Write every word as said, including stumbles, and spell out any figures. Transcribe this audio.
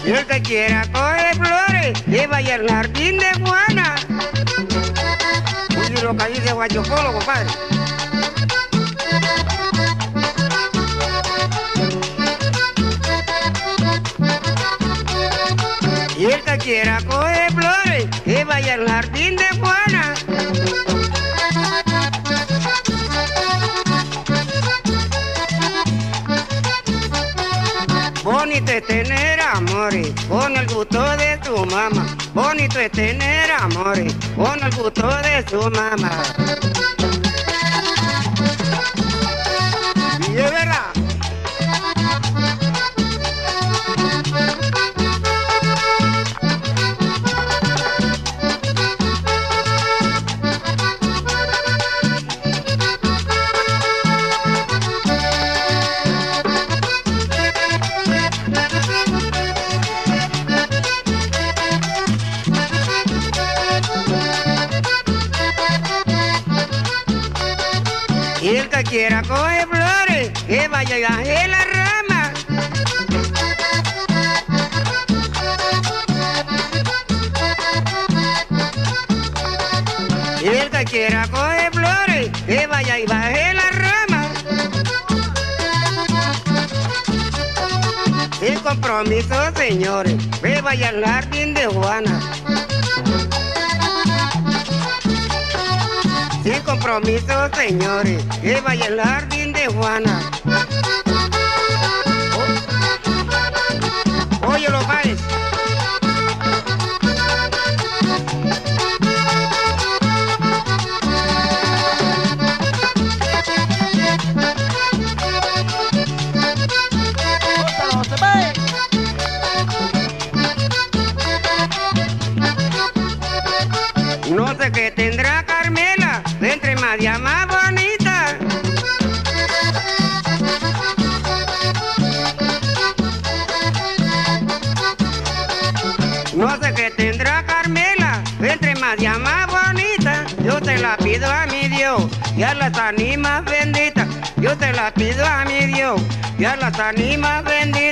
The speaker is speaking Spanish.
Y el que quiera coger flores, que vaya al jardín de Juana. Oye, lo que dice Guayocolo, compadre. Y el que quiera coger flores, que vaya al jardín de Juana. Bonito es tener amores con el gusto de tu mamá. Bonito es tener amores con el gusto de su mamá. Y es verdad. Y el que quiera coger flores, que vaya y baje la rama. Y el que quiera coger flores, que vaya y baje la rama. Sin compromiso, señores, que vaya al jardín de Juana. Sin compromiso, señores, que vaya al jardín de Juana. Oh. Oye, los padres. No sé qué tendrá Carmela, entre María más bonita. No sé qué tendrá Carmela, entre María más bonita. Yo te la pido a mi Dios, y a las ánimas benditas. Yo te la pido a mi Dios, y a las ánimas benditas.